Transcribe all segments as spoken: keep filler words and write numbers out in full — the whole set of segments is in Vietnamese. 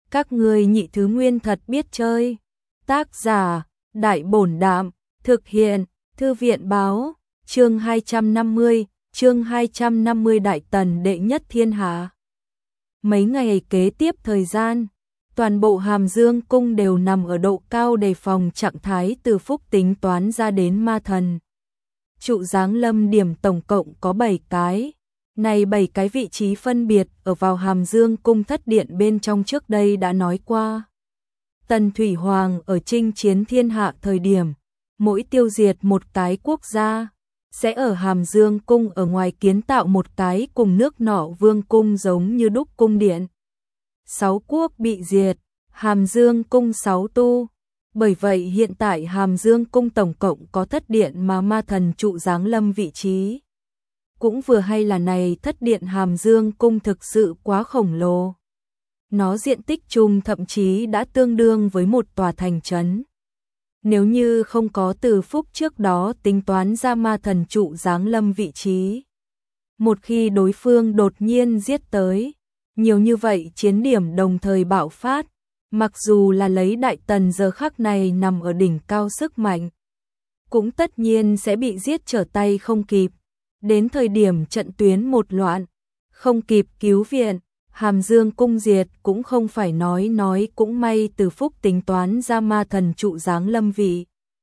Các ngươi nhị thứ nguyên thật biết chơi. Tác giả, Đại Bổn Đạm, thực hiện, Thư viện Báo, chương hai trăm năm mươi, chương hai trăm năm mươi Đại Tần đệ nhất thiên hạ. Mấy ngày kế tiếp thời gian, toàn bộ Hàm Dương cung đều nằm ở độ cao đề phòng trạng thái từ phúc tính toán ra đến ma thần. Trụ giáng lâm điểm tổng cộng có bảy cái. Này bảy cái vị trí phân biệt ở vào Hàm Dương cung thất điện bên trong trước đây đã nói qua. Tần Thủy Hoàng ở chinh chiến thiên hạ thời điểm, mỗi tiêu diệt một cái quốc gia, sẽ ở Hàm Dương cung ở ngoài kiến tạo một cái cùng nước nọ vương cung giống như đúc cung điện. Sáu quốc bị diệt, Hàm Dương cung sáu tu. Bởi vậy hiện tại Hàm Dương cung tổng cộng có thất điện mà ma thần trụ giáng lâm vị trí. Cũng vừa hay là này thất điện Hàm Dương cung thực sự quá khổng lồ. Nó diện tích chung thậm chí đã tương đương với một tòa thành trấn. Nếu như không có từ phúc trước đó tính toán ra ma thần trụ giáng lâm vị trí. Một khi đối phương đột nhiên giết tới, nhiều như vậy chiến điểm đồng thời bạo phát, mặc dù là lấy Đại Tần giờ khắc này nằm ở đỉnh cao sức mạnh, cũng tất nhiên sẽ bị giết trở tay không kịp. Đến thời điểm trận tuyến một loạn, không kịp cứu viện, Hàm Dương cung diệt cũng không phải nói nói cũng may từ phúc tính toán ra ma thần trụ giáng lâm vị.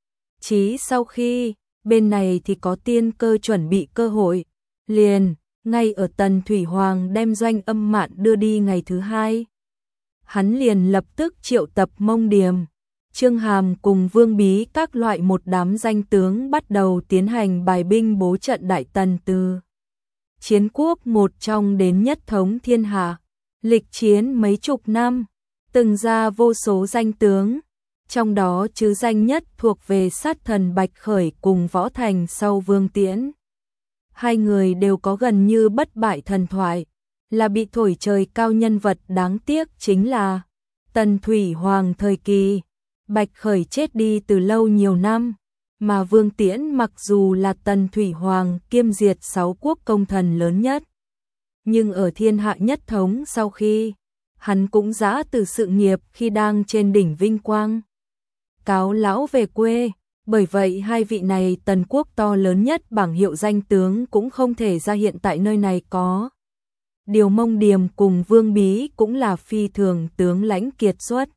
Chí sau khi, bên này thì có tiên cơ chuẩn bị cơ hội, liền, ngay ở Tần Thủy Hoàng đem doanh âm mạn đưa đi ngày thứ hai. Hắn liền lập tức triệu tập Mông Điềm, Trương Hàm cùng Vương Bí các loại một đám danh tướng bắt đầu tiến hành bài binh bố trận Đại Tần từ chiến quốc một trong đến nhất thống thiên hạ, lịch chiến mấy chục năm, từng ra vô số danh tướng, trong đó chứ danh nhất thuộc về sát thần Bạch Khởi cùng Võ Thành sau Vương Tiễn. Hai người đều có gần như bất bại thần thoại, là bị thổi trời cao nhân vật, đáng tiếc chính là Tần Thủy Hoàng thời kỳ, Bạch Khởi chết đi từ lâu nhiều năm, mà Vương Tiễn mặc dù là Tần Thủy Hoàng kiêm diệt sáu quốc công thần lớn nhất, nhưng ở thiên hạ nhất thống sau khi, hắn cũng giã từ sự nghiệp khi đang trên đỉnh vinh quang. Cáo lão về quê, bởi vậy hai vị này Tần quốc to lớn nhất bảng hiệu danh tướng cũng không thể ra hiện tại nơi này có. Điều Mông Điềm cùng Vương Bí cũng là phi thường tướng lãnh kiệt xuất.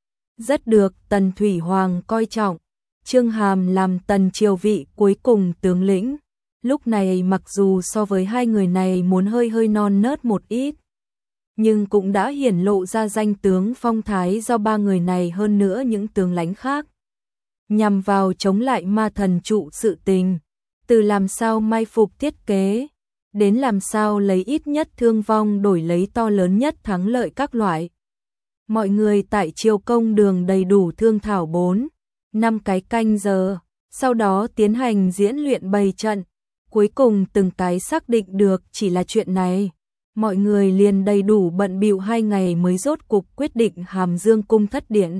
Rất được Tần Thủy Hoàng coi trọng, Trương Hàm làm Tần triều vị cuối cùng tướng lĩnh. Lúc này mặc dù so với hai người này muốn hơi hơi non nớt một ít, nhưng cũng đã hiển lộ ra danh tướng phong thái do ba người này hơn nữa những tướng lãnh khác. Nhằm vào chống lại ma thần trụ sự tình, từ làm sao mai phục thiết kế, đến làm sao lấy ít nhất thương vong đổi lấy to lớn nhất thắng lợi các loại. Mọi người tại Triều Công đường đầy đủ thương thảo bốn, năm cái canh giờ, sau đó tiến hành diễn luyện bày trận, cuối cùng từng cái xác định được chỉ là chuyện này. Mọi người liền đầy đủ bận bịu hai ngày mới rốt cục quyết định Hàm Dương cung thất điện.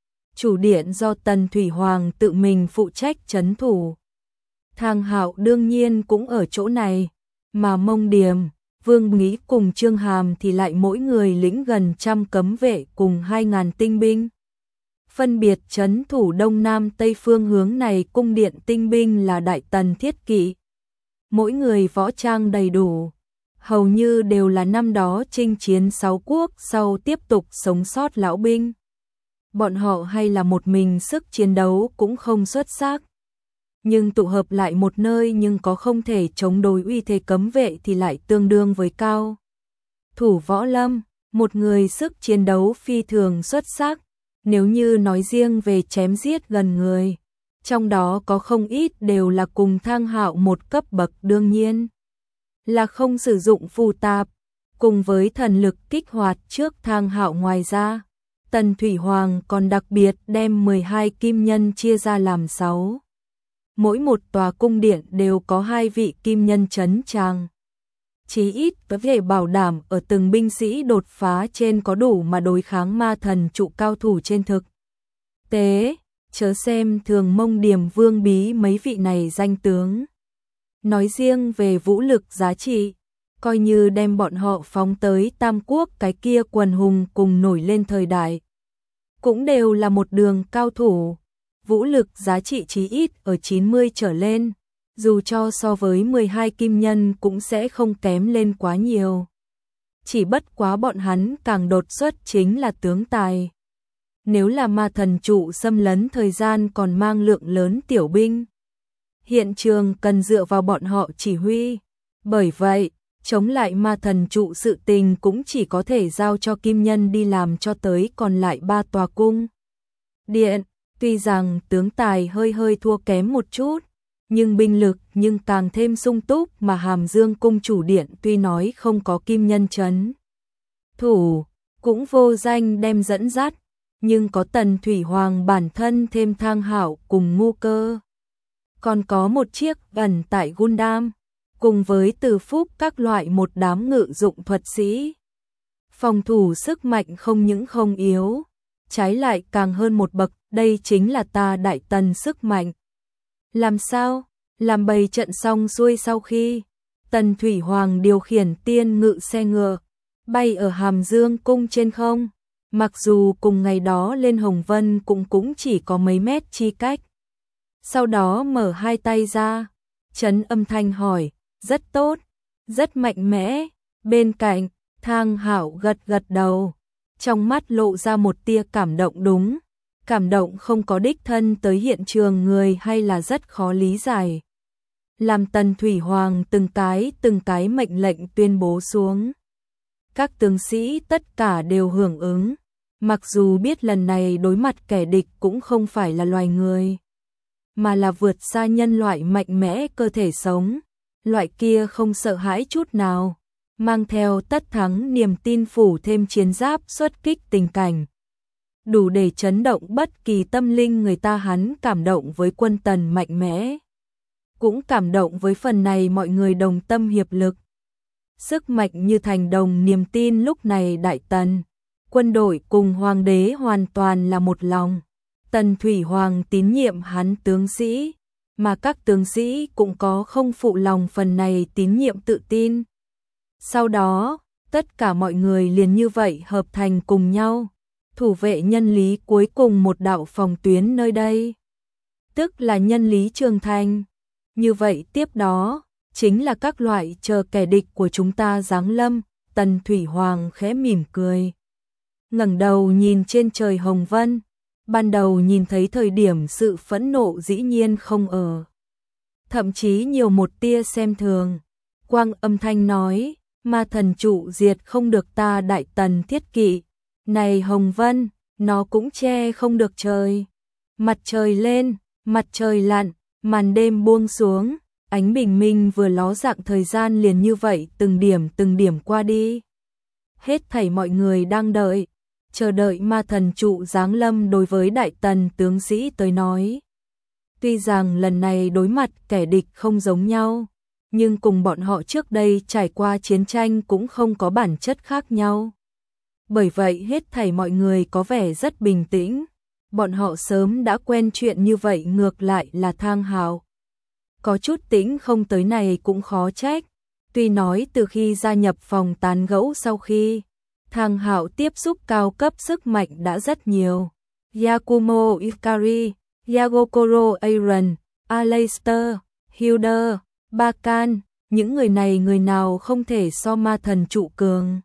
Chủ điện do Tần Thủy Hoàng tự mình phụ trách trấn thủ. Thang Hạo đương nhiên cũng ở chỗ này, mà Mông Điềm, Vương Nghĩ cùng Trương Hàm thì lại mỗi người lĩnh gần trăm cấm vệ cùng hai ngàn tinh binh. Phân biệt trấn thủ đông nam tây phương hướng này cung điện tinh binh là Đại Tần thiết kỵ. Mỗi người võ trang đầy đủ, hầu như đều là năm đó chinh chiến sáu quốc sau tiếp tục sống sót lão binh. Bọn họ hay là một mình sức chiến đấu cũng không xuất sắc, nhưng tụ hợp lại một nơi nhưng có không thể chống đối uy thế cấm vệ thì lại tương đương với cao thủ võ lâm, một người sức chiến đấu phi thường xuất sắc. Nếu như nói riêng về chém giết gần người, trong đó có không ít đều là cùng Thang Hạo một cấp bậc, đương nhiên là không sử dụng phù tạp, cùng với thần lực kích hoạt trước Thang Hạo. Ngoài ra, Tần Thủy Hoàng còn đặc biệt đem mười hai kim nhân chia ra làm sáu. Mỗi một tòa cung điện đều có hai vị kim nhân trấn tràng. Chí ít có thể bảo đảm ở từng binh sĩ đột phá trên có đủ mà đối kháng ma thần trụ cao thủ trên thực tế, chớ xem thường Mông Điềm, Vương Bí mấy vị này danh tướng. Nói riêng về vũ lực giá trị, coi như đem bọn họ phóng tới Tam Quốc cái kia quần hùng cùng nổi lên thời đại. Cũng đều là một đường cao thủ, vũ lực giá trị chí ít ở chín mươi trở lên, dù cho so với mười hai kim nhân cũng sẽ không kém lên quá nhiều. Chỉ bất quá bọn hắn càng đột xuất chính là tướng tài. Nếu là ma thần trụ xâm lấn thời gian còn mang lượng lớn tiểu binh, hiện trường cần dựa vào bọn họ chỉ huy. Bởi vậy, chống lại ma thần trụ sự tình cũng chỉ có thể giao cho kim nhân đi làm cho tới còn lại ba tòa cung điện. Tuy rằng tướng tài hơi hơi thua kém một chút, nhưng binh lực nhưng càng thêm sung túc, mà Hàm Dương cung chủ điện tuy nói không có kim nhân trấn thủ, cũng vô danh đem dẫn dắt, nhưng có Tần Thủy Hoàng bản thân thêm Thang Hạo cùng Ngu Cơ. Còn có một chiếc ẩn tại Gundam, cùng với Từ Phúc các loại một đám ngự dụng thuật sĩ. Phòng thủ sức mạnh không những không yếu, trái lại càng hơn một bậc, đây chính là ta Đại Tần sức mạnh. Làm sao? Làm bày trận xong xuôi sau khi Tần Thủy Hoàng điều khiển tiên ngự xe ngựa, bay ở Hàm Dương cung trên không, mặc dù cùng ngày đó lên Hồng Vân cũng cũng chỉ có mấy mét chi cách. Sau đó mở hai tay ra, trấn âm thanh hỏi, rất tốt, rất mạnh mẽ. Bên cạnh, Thang Hạo gật gật đầu, trong mắt lộ ra một tia cảm động. Đúng, cảm động không có đích thân tới hiện trường người hay là rất khó lý giải. Làm Tần Thủy Hoàng từng cái từng cái mệnh lệnh tuyên bố xuống, các tướng sĩ tất cả đều hưởng ứng, mặc dù biết lần này đối mặt kẻ địch cũng không phải là loài người, mà là vượt xa nhân loại mạnh mẽ cơ thể sống, loại kia không sợ hãi chút nào, mang theo tất thắng niềm tin phủ thêm chiến giáp xuất kích tình cảnh, đủ để chấn động bất kỳ tâm linh người ta. Hắn cảm động với quân Tần mạnh mẽ, cũng cảm động với phần này mọi người đồng tâm hiệp lực. Sức mạnh như thành đồng niềm tin. Lúc này Đại Tần, quân đội cùng hoàng đế hoàn toàn là một lòng. Tần Thủy Hoàng tín nhiệm hắn tướng sĩ, mà các tướng sĩ cũng có không phụ lòng phần này tín nhiệm tự tin. Sau đó, tất cả mọi người liền như vậy hợp thành cùng nhau, thủ vệ nhân lý cuối cùng một đạo phòng tuyến nơi đây, tức là nhân lý Trường Thành. Như vậy tiếp đó, chính là các loại chờ kẻ địch của chúng ta giáng lâm. Tần Thủy Hoàng khẽ mỉm cười, ngẩng đầu nhìn trên trời Hồng Vân. Ban đầu nhìn thấy thời điểm sự phẫn nộ dĩ nhiên không ở, thậm chí nhiều một tia xem thường. Quang âm thanh nói, ma thần trụ diệt không được ta Đại Tần thiết kỵ, này Hồng Vân, nó cũng che không được trời. Mặt trời lên, mặt trời lặn, màn đêm buông xuống, ánh bình minh vừa ló dạng, thời gian liền như vậy từng điểm từng điểm qua đi. Hết thảy mọi người đang đợi, chờ đợi ma thần trụ giáng lâm. Đối với Đại Tần tướng sĩ tới nói, tuy rằng lần này đối mặt kẻ địch không giống nhau, nhưng cùng bọn họ trước đây trải qua chiến tranh cũng không có bản chất khác nhau. Bởi vậy hết thảy mọi người có vẻ rất bình tĩnh, bọn họ sớm đã quen chuyện như vậy. Ngược lại là Thang Hạo, có chút tĩnh không tới này cũng khó trách. Tuy nói từ khi gia nhập phòng tán gẫu sau khi Thang Hạo tiếp xúc cao cấp sức mạnh đã rất nhiều. Yakumo Ikari, Yagokoro Aaron, Aleister, Hilder, Bakan, những người này người nào không thể so ma thần trụ cường.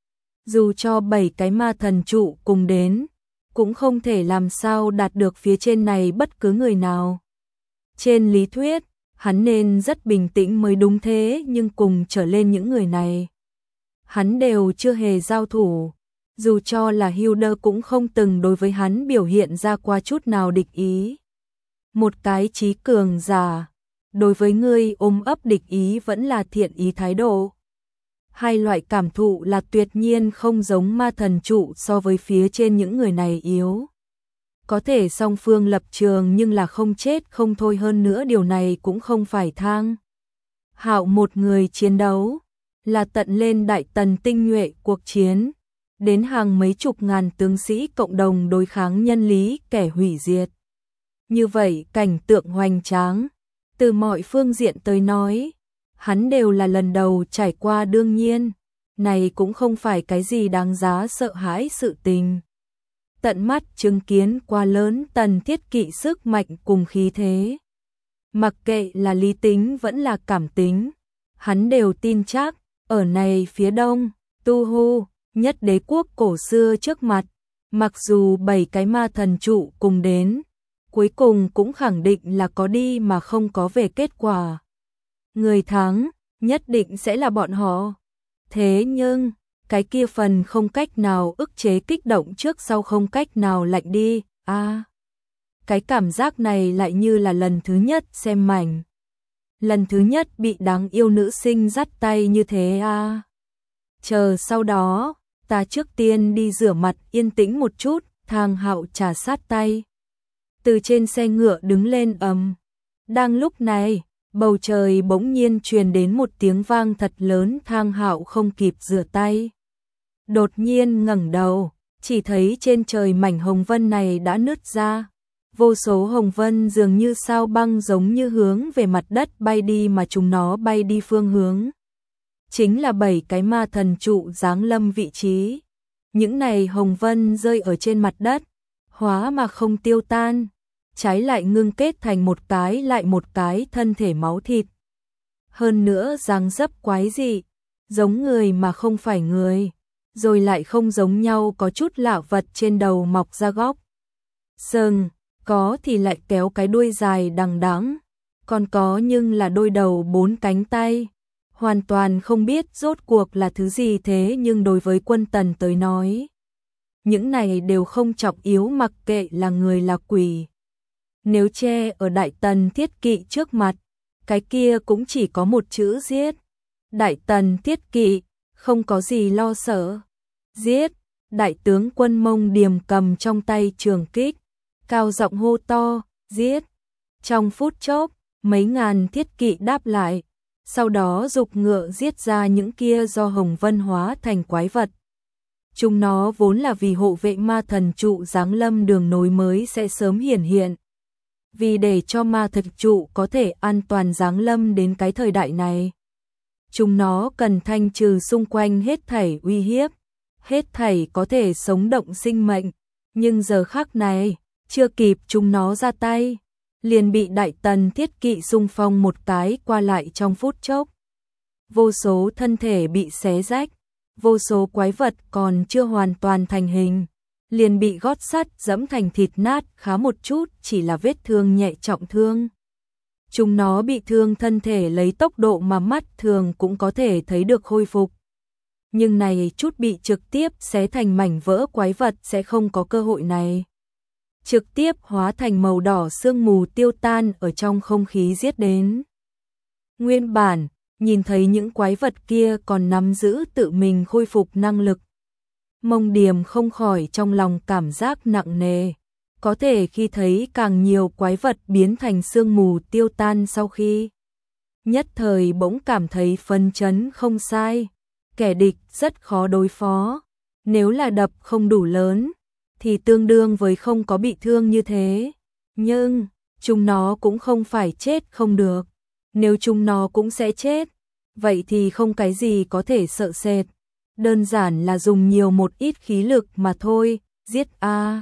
Dù cho bảy cái ma thần trụ cùng đến, cũng không thể làm sao đạt được phía trên này bất cứ người nào. Trên lý thuyết, hắn nên rất bình tĩnh mới đúng thế, nhưng cùng trở lên những người này, hắn đều chưa hề giao thủ. Dù cho là Hilder cũng không từng đối với hắn biểu hiện ra qua chút nào địch ý. Một cái trí cường giả, đối với ngươi ôm ấp địch ý vẫn là thiện ý thái độ. Hai loại cảm thụ là tuyệt nhiên không giống. Ma thần trụ so với phía trên những người này yếu. Có thể song phương lập trường nhưng là không chết không thôi. Hơn nữa điều này cũng không phải Thang Hạo một người chiến đấu, là tận lên Đại Tần tinh nhuệ cuộc chiến, đến hàng mấy chục ngàn tướng sĩ cộng đồng đối kháng nhân lý kẻ hủy diệt. Như vậy cảnh tượng hoành tráng, từ mọi phương diện tới nói, hắn đều là lần đầu trải qua, đương nhiên, này cũng không phải cái gì đáng giá sợ hãi sự tình. Tận mắt chứng kiến qua lớn Tần Thiết Kỵ sức mạnh cùng khí thế. Mặc kệ là lý tính vẫn là cảm tính, hắn đều tin chắc, ở này phía đông, Tu Hu, nhất đế quốc cổ xưa trước mặt, mặc dù bảy cái ma thần trụ cùng đến, cuối cùng cũng khẳng định là có đi mà không có về kết quả. Người thắng, nhất định sẽ là bọn họ. Thế nhưng, cái kia phần không cách nào ức chế kích động trước sau không cách nào lạnh đi, a à, cái cảm giác này lại như là lần thứ nhất xem mảnh. Lần thứ nhất bị đáng yêu nữ sinh dắt tay như thế a à. Chờ sau đó, ta trước tiên đi rửa mặt yên tĩnh một chút, Thang Hạo trà sát tay. Từ trên xe ngựa đứng lên ầm. Đang lúc này, bầu trời bỗng nhiên truyền đến một tiếng vang thật lớn, Thang Hạo không kịp rửa tay. Đột nhiên ngẩng đầu, chỉ thấy trên trời mảnh hồng vân này đã nứt ra. Vô số hồng vân dường như sao băng giống như hướng về mặt đất bay đi mà chúng nó bay đi phương hướng. Chính là bảy cái ma thần trụ giáng lâm vị trí. Những này hồng vân rơi ở trên mặt đất, hóa mà không tiêu tan, trái lại ngưng kết thành một cái lại một cái thân thể máu thịt. Hơn nữa dáng dấp quái dị, giống người mà không phải người, rồi lại không giống nhau, có chút lạ vật trên đầu mọc ra góc sừng, có thì lại kéo cái đuôi dài đằng đẵng, còn có nhưng là đôi đầu bốn cánh tay. Hoàn toàn không biết rốt cuộc là thứ gì, thế nhưng đối với Quân Tần tới nói, những này đều không trọng yếu, mặc kệ là người là quỷ. Nếu che ở Đại Tần Thiết Kỵ trước mặt, cái kia cũng chỉ có một chữ giết. Đại Tần Thiết Kỵ, không có gì lo sợ. Giết, đại tướng quân Mông Điềm cầm trong tay trường kích, cao giọng hô to, giết. Trong phút chốc, mấy ngàn thiết kỵ đáp lại, sau đó dục ngựa giết ra những kia do hồng vân hóa thành quái vật. Chúng nó vốn là vì hộ vệ ma thần trụ giáng lâm đường nối mới sẽ sớm hiển hiện. Vì để cho ma thực trụ có thể an toàn giáng lâm đến cái thời đại này, chúng nó cần thanh trừ xung quanh hết thảy uy hiếp, hết thảy có thể sống động sinh mệnh. Nhưng giờ khắc này, chưa kịp chúng nó ra tay, liền bị Đại Tần Thiết Kỵ xung phong một cái qua lại trong phút chốc. Vô số thân thể bị xé rách, vô số quái vật còn chưa hoàn toàn thành hình, liền bị gót sắt dẫm thành thịt nát, khá một chút chỉ là vết thương nhẹ trọng thương. Chúng nó bị thương thân thể lấy tốc độ mà mắt thường cũng có thể thấy được khôi phục. Nhưng này chút bị trực tiếp xé thành mảnh vỡ quái vật sẽ không có cơ hội này. Trực tiếp hóa thành màu đỏ sương mù tiêu tan ở trong không khí giết đến. Nguyên bản, nhìn thấy những quái vật kia còn nắm giữ tự mình khôi phục năng lực. Mông Điềm không khỏi trong lòng cảm giác nặng nề. Có thể khi thấy càng nhiều quái vật biến thành sương mù tiêu tan sau khi. Nhất thời bỗng cảm thấy phấn chấn không sai. Kẻ địch rất khó đối phó. Nếu là đập không đủ lớn, thì tương đương với không có bị thương như thế. Nhưng, chúng nó cũng không phải chết không được. Nếu chúng nó cũng sẽ chết, vậy thì không cái gì có thể sợ sệt. Đơn giản là dùng nhiều một ít khí lực mà thôi, giết a.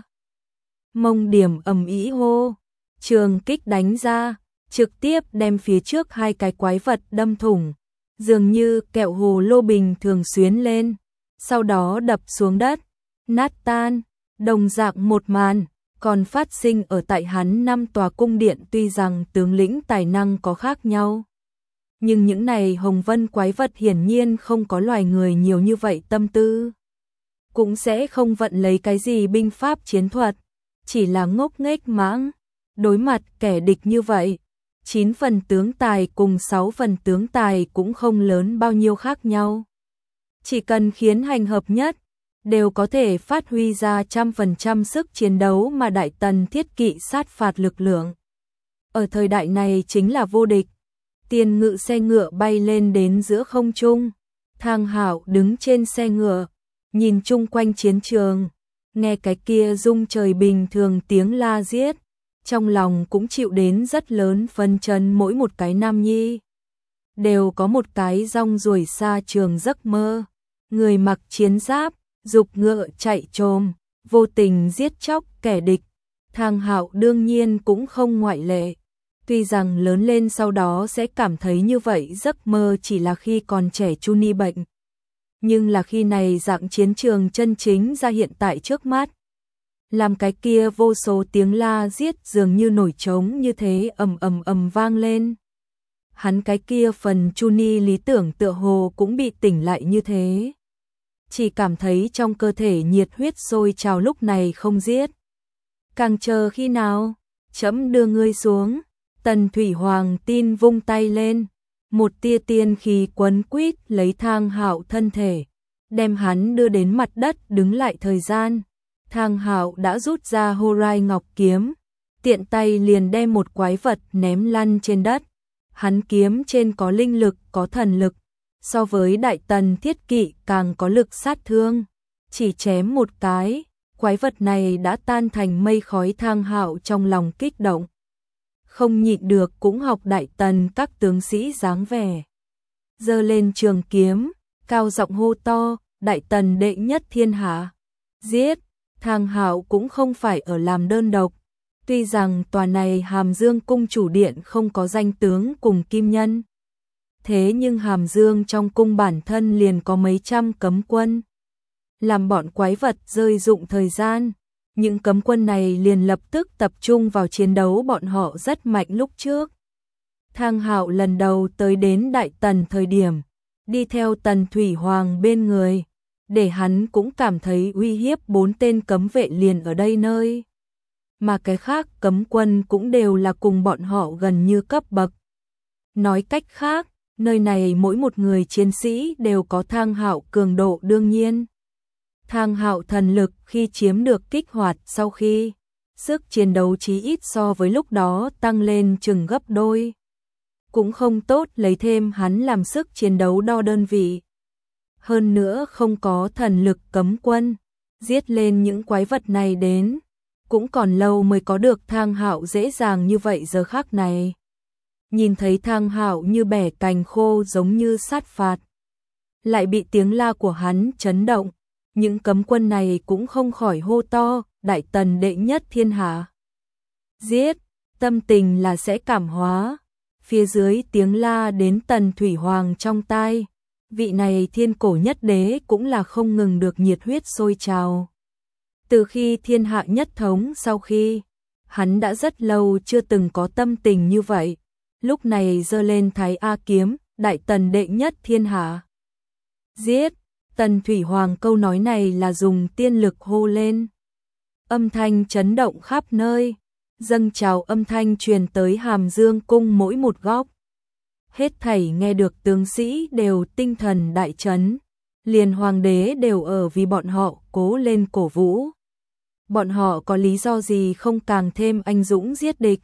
Mông Điềm ầm ĩ hô, trường kích đánh ra, trực tiếp đem phía trước hai cái quái vật đâm thủng, dường như kẹo hồ lô bình thường xuyến lên, sau đó đập xuống đất, nát tan. Đồng dạng một màn, còn phát sinh ở tại hắn năm tòa cung điện, tuy rằng tướng lĩnh tài năng có khác nhau. Nhưng những này hồng vân quái vật hiển nhiên không có loài người nhiều như vậy tâm tư. Cũng sẽ không vận lấy cái gì binh pháp chiến thuật, chỉ là ngốc nghếch mãng. Đối mặt kẻ địch như vậy, chín phần tướng tài cùng sáu phần tướng tài cũng không lớn bao nhiêu khác nhau. Chỉ cần khiến hành hợp nhất, đều có thể phát huy ra trăm phần trăm sức chiến đấu mà Đại Tần Thiết Kỵ sát phạt lực lượng. Ở thời đại này chính là vô địch. Tiền ngự xe ngựa bay lên đến giữa không trung. Thang Hạo đứng trên xe ngựa, nhìn chung quanh chiến trường, nghe cái kia rung trời bình thường tiếng la giết, trong lòng cũng chịu đến rất lớn phân chấn mỗi một cái nam nhi. đều có một cái rong ruổi xa trường giấc mơ. Người mặc chiến giáp, dục ngựa chạy trồm, vô tình giết chóc kẻ địch. Thang Hạo đương nhiên cũng không ngoại lệ. Tuy rằng lớn lên sau đó sẽ cảm thấy như vậy giấc mơ chỉ là khi còn trẻ Chuni bệnh. Nhưng là khi này dạng chiến trường chân chính ra hiện tại trước mắt. Làm cái kia vô số tiếng la giết dường như nổi trống như thế ầm ầm ầm vang lên. Hắn cái kia phần Chuni lý tưởng tựa hồ cũng bị tỉnh lại như thế. Chỉ cảm thấy trong cơ thể nhiệt huyết sôi trào lúc này không giết. Càng chờ khi nào, trẫm đưa ngươi xuống. Tần Thủy Hoàng tin vung tay lên, một tia tiên khí quấn quýt lấy Thang Hạo thân thể, đem hắn đưa đến mặt đất đứng lại thời gian. Thang Hạo đã rút ra Horai Ngọc kiếm, tiện tay liền đem một quái vật ném lăn trên đất. Hắn kiếm trên có linh lực, có thần lực, so với Đại Tần Thiết Kỵ càng có lực sát thương. Chỉ chém một cái, quái vật này đã tan thành mây khói. Thang Hạo trong lòng kích động, không nhịn được cũng học Đại Tần các tướng sĩ dáng vẻ. Giơ lên trường kiếm, cao giọng hô to, Đại Tần đệ nhất thiên hạ. Giết! Thang Hạo cũng không phải ở làm đơn độc. Tuy rằng tòa này Hàm Dương cung chủ điện không có danh tướng cùng kim nhân. Thế nhưng Hàm Dương trong cung bản thân liền có mấy trăm cấm quân. Làm bọn quái vật rơi dụng thời gian. Những cấm quân này liền lập tức tập trung vào chiến đấu, bọn họ rất mạnh lúc trước. Thang Hạo lần đầu tới đến Đại Tần thời điểm, đi theo Tần Thủy Hoàng bên người, để hắn cũng cảm thấy uy hiếp. Bốn tên cấm vệ liền ở đây nơi. Mà cái khác cấm quân cũng đều là cùng bọn họ gần như cấp bậc. Nói cách khác, nơi này mỗi một người chiến sĩ đều có Thang Hạo cường độ đương nhiên. Thang Hạo thần lực khi chiếm được kích hoạt sau khi, sức chiến đấu chí ít so với lúc đó tăng lên chừng gấp đôi. Cũng không tốt lấy thêm hắn làm sức chiến đấu đo đơn vị. Hơn nữa không có thần lực cấm quân, giết lên những quái vật này đến, cũng còn lâu mới có được Thang Hạo dễ dàng như vậy giờ khắc này. Nhìn thấy Thang Hạo như bẻ cành khô giống như sát phạt, lại bị tiếng la của hắn chấn động. Những cấm quân này cũng không khỏi hô to, Đại Tần đệ nhất thiên hạ. Giết, tâm tình là sẽ cảm hóa. Phía dưới tiếng la đến Tần Thủy Hoàng trong tai. Vị này thiên cổ nhất đế cũng là không ngừng được nhiệt huyết sôi trào. Từ khi thiên hạ nhất thống sau khi, hắn đã rất lâu chưa từng có tâm tình như vậy. Lúc này giơ lên Thái A kiếm, Đại Tần đệ nhất thiên hạ. Giết! Tần Thủy Hoàng câu nói này là dùng tiên lực hô lên. Âm thanh chấn động khắp nơi, dâng trào âm thanh truyền tới Hàm Dương cung mỗi một góc. Hết thảy nghe được tướng sĩ đều tinh thần đại chấn, liền hoàng đế đều ở vì bọn họ cố lên cổ vũ. Bọn họ có lý do gì không càng thêm anh dũng giết địch.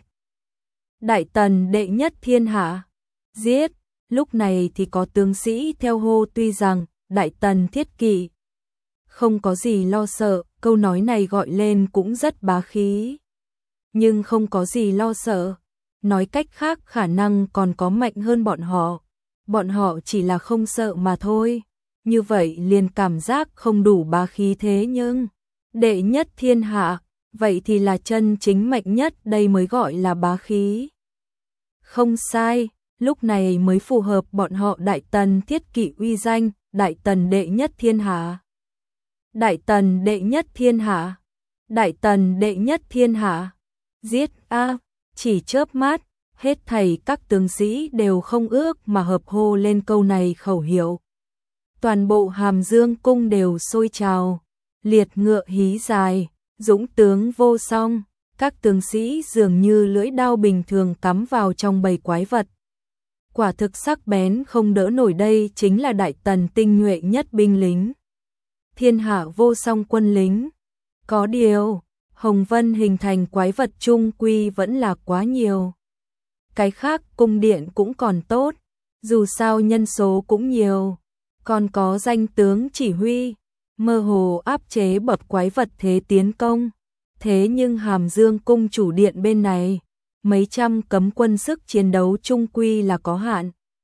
Đại Tần đệ nhất thiên hạ, giết! Lúc này thì có tướng sĩ theo hô, tuy rằng Đại Tần Thiết Kỵ không có gì lo sợ, câu nói này gọi lên cũng rất bá khí. Nhưng không có gì lo sợ, nói cách khác khả năng còn có mạnh hơn bọn họ. Bọn họ chỉ là không sợ mà thôi. Như vậy liền cảm giác không đủ bá khí. Thế nhưng đệ nhất thiên hạ, vậy thì là chân chính mạnh nhất, đây mới gọi là bá khí. Không sai, lúc này mới phù hợp bọn họ Đại Tần Thiết Kỵ uy danh. Đại Tần đệ nhất thiên hạ. Đại Tần đệ nhất thiên hạ. Đại Tần đệ nhất thiên hạ. Giết a! Chỉ chớp mắt, hết thảy các tướng sĩ đều không ước mà hợp hô lên câu này khẩu hiệu. Toàn bộ Hàm Dương cung đều sôi trào, liệt ngựa hí dài, dũng tướng vô song, các tướng sĩ dường như lưỡi đao bình thường cắm vào trong bầy quái vật. Quả thực sắc bén không đỡ nổi, đây chính là Đại Tần tinh nhuệ nhất binh lính. Thiên hạ vô song quân lính. Có điều, Hồng Vân hình thành quái vật chung quy vẫn là quá nhiều. Cái khác cung điện cũng còn tốt, dù sao nhân số cũng nhiều, còn có danh tướng chỉ huy, mơ hồ áp chế bậc quái vật thế tiến công. Thế nhưng Hàm Dương cung chủ điện bên này, mấy trăm cấm quân sức chiến đấu chung quy là có hạn.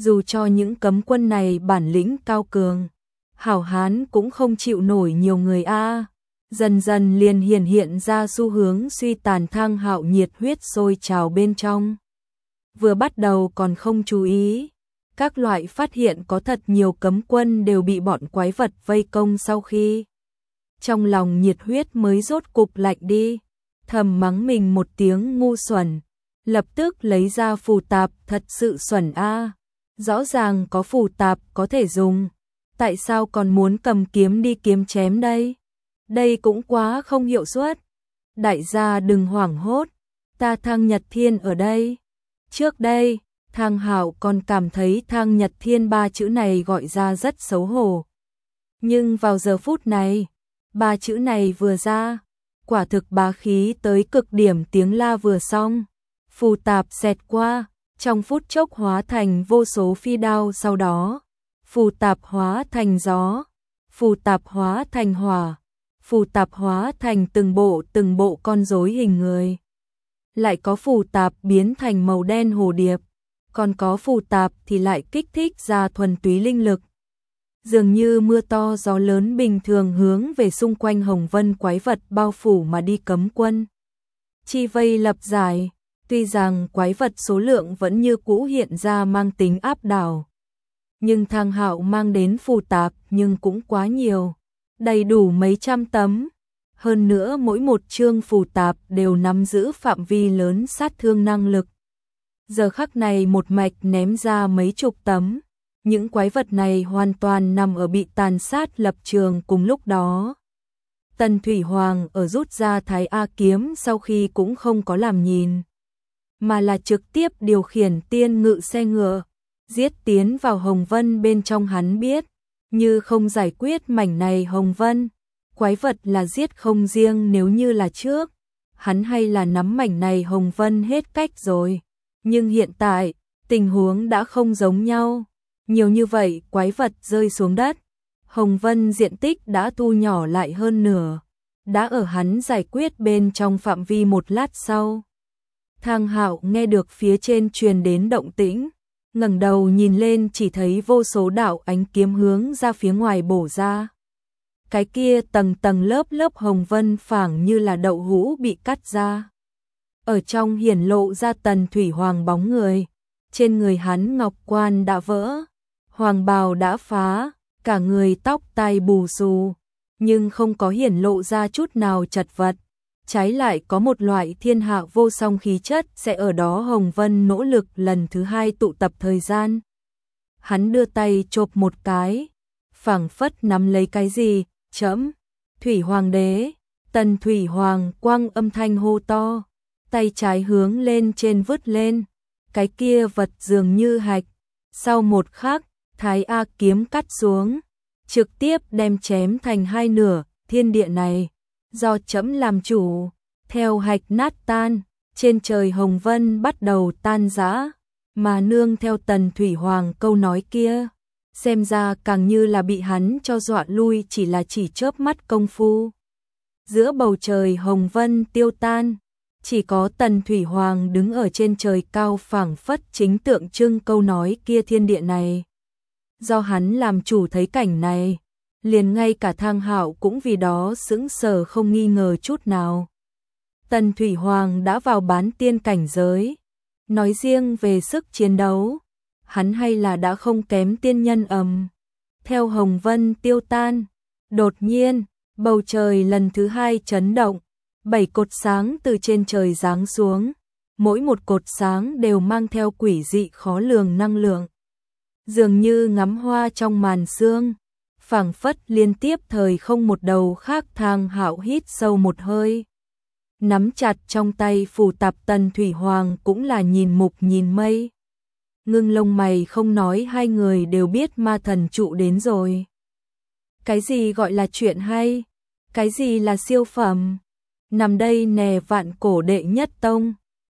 Dù cho những cấm quân này bản lĩnh cao cường, hảo hán cũng không chịu nổi nhiều người a. Dần dần liền hiển hiện ra xu hướng suy tàn. Thang Hạo nhiệt huyết sôi trào bên trong. Vừa bắt đầu còn không chú ý, các loại phát hiện có thật nhiều cấm quân đều bị bọn quái vật vây công, sau khi trong lòng nhiệt huyết mới rốt cục lạnh đi, thầm mắng mình một tiếng ngu xuẩn, lập tức lấy ra phù tạp. Thật sự xuẩn a, rõ ràng có phù tạp có thể dùng, tại sao còn muốn cầm kiếm đi kiếm chém đây? Đây cũng quá không hiệu suất. Đại gia đừng hoảng hốt, ta Thang Nhật Thiên ở đây. Trước đây, Thang Hạo còn cảm thấy Thang Nhật Thiên ba chữ này gọi ra rất xấu hổ. Nhưng vào giờ phút này, ba chữ này vừa ra, quả thực bá khí tới cực điểm. Tiếng la vừa xong, phù tạp xẹt qua, trong phút chốc hóa thành vô số phi đao, sau đó, phù tạp hóa thành gió, phù tạp hóa thành hỏa, phù tạp hóa thành từng bộ từng bộ con rối hình người. Lại có phù tạp biến thành màu đen hồ điệp, còn có phù tạp thì lại kích thích ra thuần túy linh lực. Dường như mưa to gió lớn bình thường hướng về xung quanh Hồng Vân quái vật bao phủ mà đi. Cấm quân chi vây lập giải, tuy rằng quái vật số lượng vẫn như cũ hiện ra mang tính áp đảo, nhưng Thang Hạo mang đến phù tạp nhưng cũng quá nhiều, đầy đủ mấy trăm tấm. Hơn nữa mỗi một chương phù tạp đều nắm giữ phạm vi lớn sát thương năng lực. Giờ khắc này một mạch ném ra mấy chục tấm. Những quái vật này hoàn toàn nằm ở bị tàn sát lập trường. Cùng lúc đó, Tần Thủy Hoàng ở rút ra Thái A kiếm sau khi cũng không có làm nhìn, mà là trực tiếp điều khiển tiên ngự xe ngựa, giết tiến vào Hồng Vân bên trong. Hắn biết, như không giải quyết mảnh này Hồng Vân, quái vật là giết không riêng. Nếu như là trước, hắn hay là nắm mảnh này Hồng Vân hết cách rồi. Nhưng hiện tại, tình huống đã không giống nhau. Nhiều như vậy quái vật rơi xuống đất, Hồng Vân diện tích đã thu nhỏ lại hơn nửa, đã ở hắn giải quyết bên trong phạm vi. Một lát sau, Thang Hạo nghe được phía trên truyền đến động tĩnh, ngẩng đầu nhìn lên chỉ thấy vô số đạo ánh kiếm hướng ra phía ngoài bổ ra. Cái kia tầng tầng lớp lớp Hồng Vân phảng như là đậu hũ bị cắt ra. Ở trong hiển lộ ra Tần Thủy Hoàng bóng người, trên người hắn ngọc quan đã vỡ, hoàng bào đã phá, cả người tóc tai bù xù, nhưng không có hiển lộ ra chút nào chật vật, trái lại có một loại thiên hạ vô song khí chất. Sẽ ở đó Hồng Vân nỗ lực lần thứ hai tụ tập thời gian. Hắn đưa tay chộp một cái, phảng phất nắm lấy cái gì. Chấm, Thủy Hoàng đế. Tần Thủy Hoàng quang âm thanh hô to, tay trái hướng lên trên vứt lên, cái kia vật dường như hạch. Sau một khắc, Thái A kiếm cắt xuống, trực tiếp đem chém thành hai nửa. Thiên địa này do chấm làm chủ, theo hạch nát tan, trên trời Hồng Vân bắt đầu tan rã, mà nương theo Tần Thủy Hoàng câu nói kia, xem ra càng như là bị hắn cho dọa lui, chỉ là chỉ chớp mắt công phu. Giữa bầu trời Hồng Vân tiêu tan, chỉ có Tần Thủy Hoàng đứng ở trên trời cao, phảng phất chính tượng trưng câu nói kia. Thiên địa này do hắn làm chủ. Thấy cảnh này, liền ngay cả Thang Hạo cũng vì đó sững sờ không nghi ngờ chút nào. Tần Thủy Hoàng đã vào bán tiên cảnh giới, nói riêng về sức chiến đấu, hắn hay là đã không kém tiên nhân. Ầm, theo Hồng Vân tiêu tan, đột nhiên, bầu trời lần thứ hai chấn động, bảy cột sáng từ trên trời giáng xuống, mỗi một cột sáng đều mang theo quỷ dị khó lường năng lượng, dường như ngắm hoa trong màn sương, phảng phất liên tiếp thời không một đầu khác. Thang Hạo hít sâu một hơi, nắm chặt trong tay phù tạp. Tần Thủy Hoàng cũng là nhìn mục nhìn mây, ngưng lông mày không nói. Hai người đều biết ma thần trụ đến rồi. Cái gì gọi là chuyện hay, cái gì là siêu phẩm, nằm đây nè. Vạn cổ đệ nhất tông,